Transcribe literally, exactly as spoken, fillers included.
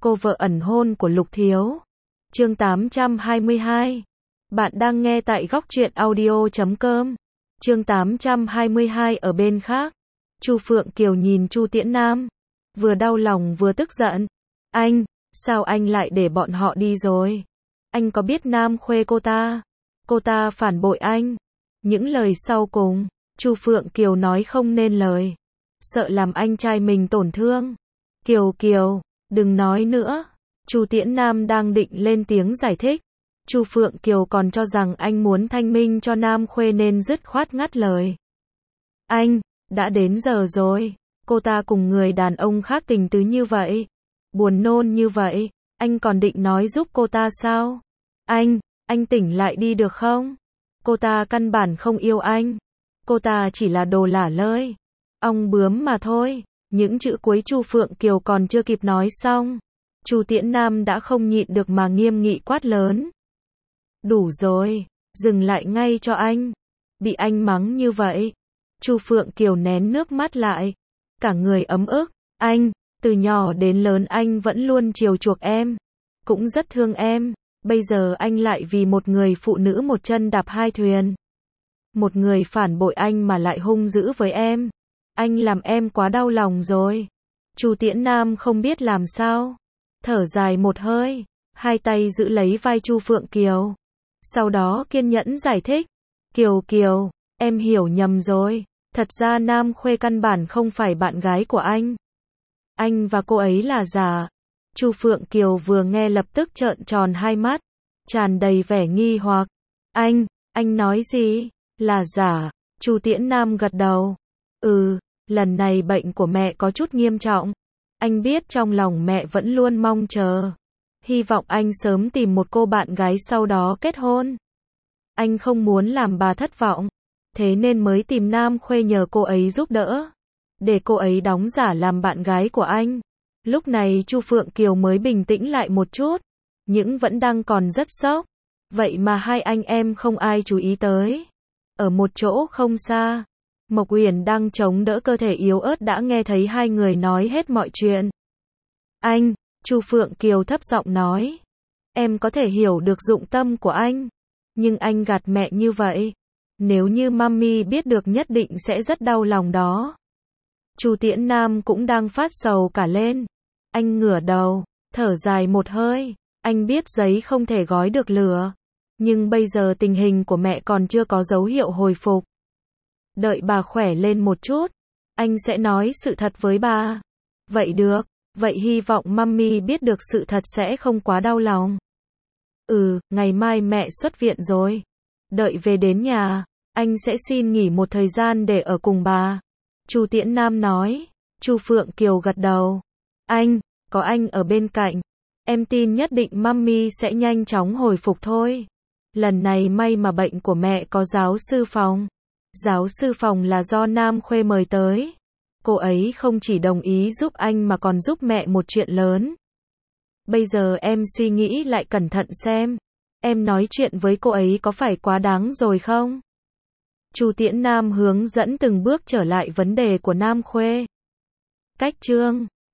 cô vợ ẩn hôn của Lục Thiếu. Chương tám trăm hai mươi hai. Bạn đang nghe tại góc truyện audio chấm com. Chương tám trăm hai mươi hai ở bên khác. Chu Phượng Kiều nhìn Chu Tiễn Nam, vừa đau lòng vừa tức giận. Anh, sao anh lại để bọn họ đi rồi? Anh có biết Nam Khuê cô ta? Cô ta phản bội anh. Những lời sau cùng, Chu Phượng Kiều nói không nên lời, sợ làm anh trai mình tổn thương. Kiều Kiều, đừng nói nữa. Chu Tiễn Nam đang định lên tiếng giải thích. Chu Phượng Kiều còn cho rằng anh muốn thanh minh cho Nam Khuê nên dứt khoát ngắt lời. Anh, đã đến giờ rồi. Cô ta cùng người đàn ông khác tình tứ như vậy, buồn nôn như vậy, anh còn định nói giúp cô ta sao? Anh, anh tỉnh lại đi được không? Cô ta căn bản không yêu anh. Cô ta chỉ là đồ lả lơi, ong bướm mà thôi. Những chữ cuối Chu Phượng Kiều còn chưa kịp nói xong, Chu Tiễn Nam đã không nhịn được mà nghiêm nghị quát lớn. Đủ rồi, dừng lại ngay cho anh. Bị anh mắng như vậy, Chu Phượng Kiều nén nước mắt lại, cả người ấm ức. Anh, từ nhỏ đến lớn anh vẫn luôn chiều chuộc em, cũng rất thương em. Bây giờ anh lại vì một người phụ nữ một chân đạp hai thuyền. Một người phản bội anh mà lại hung dữ với em. Anh làm em quá đau lòng rồi. Chu Tiễn Nam không biết làm sao, thở dài một hơi, hai tay giữ lấy vai Chu Phượng Kiều. Sau đó kiên nhẫn giải thích. Kiều Kiều, em hiểu nhầm rồi. Thật ra Nam Khuê căn bản không phải bạn gái của anh. Anh và cô ấy là giả. Chu Phượng Kiều vừa nghe lập tức trợn tròn hai mắt, tràn đầy vẻ nghi hoặc. Anh, anh nói gì? Là giả? Chu Tiễn Nam gật đầu. Ừ, lần này bệnh của mẹ có chút nghiêm trọng. Anh biết trong lòng mẹ vẫn luôn mong chờ, hy vọng anh sớm tìm một cô bạn gái sau đó kết hôn. Anh không muốn làm bà thất vọng, thế nên mới tìm Nam Khuê nhờ cô ấy giúp đỡ, để cô ấy đóng giả làm bạn gái của anh. Lúc này Chu Phượng Kiều mới bình tĩnh lại một chút, nhưng vẫn đang còn rất sốc. Vậy mà hai anh em không ai chú ý tới. Ở một chỗ không xa, Mộc Uyển đang chống đỡ cơ thể yếu ớt đã nghe thấy hai người nói hết mọi chuyện. Anh, Chu Phượng Kiều thấp giọng nói, em có thể hiểu được dụng tâm của anh, nhưng anh gạt mẹ như vậy, nếu như mami biết được nhất định sẽ rất đau lòng đó. Chu Tiễn Nam cũng đang phát sầu cả lên. Anh ngửa đầu, thở dài một hơi. Anh biết giấy không thể gói được lửa, nhưng bây giờ tình hình của mẹ còn chưa có dấu hiệu hồi phục. Đợi bà khỏe lên một chút, anh sẽ nói sự thật với bà. Vậy được, vậy hy vọng mami biết được sự thật sẽ không quá đau lòng. Ừ, ngày mai mẹ xuất viện rồi. Đợi về đến nhà, anh sẽ xin nghỉ một thời gian để ở cùng bà. Chu Tiễn Nam nói. Chu Phượng Kiều gật đầu. Anh, có anh ở bên cạnh, em tin nhất định mami sẽ nhanh chóng hồi phục thôi. Lần này may mà bệnh của mẹ có giáo sư Phòng. Giáo sư Phòng là do Nam Khuê mời tới. Cô ấy không chỉ đồng ý giúp anh mà còn giúp mẹ một chuyện lớn. Bây giờ em suy nghĩ lại cẩn thận xem, em nói chuyện với cô ấy có phải quá đáng rồi không? Chu Tiễn Nam hướng dẫn từng bước trở lại vấn đề của Nam Khuê. Cách chương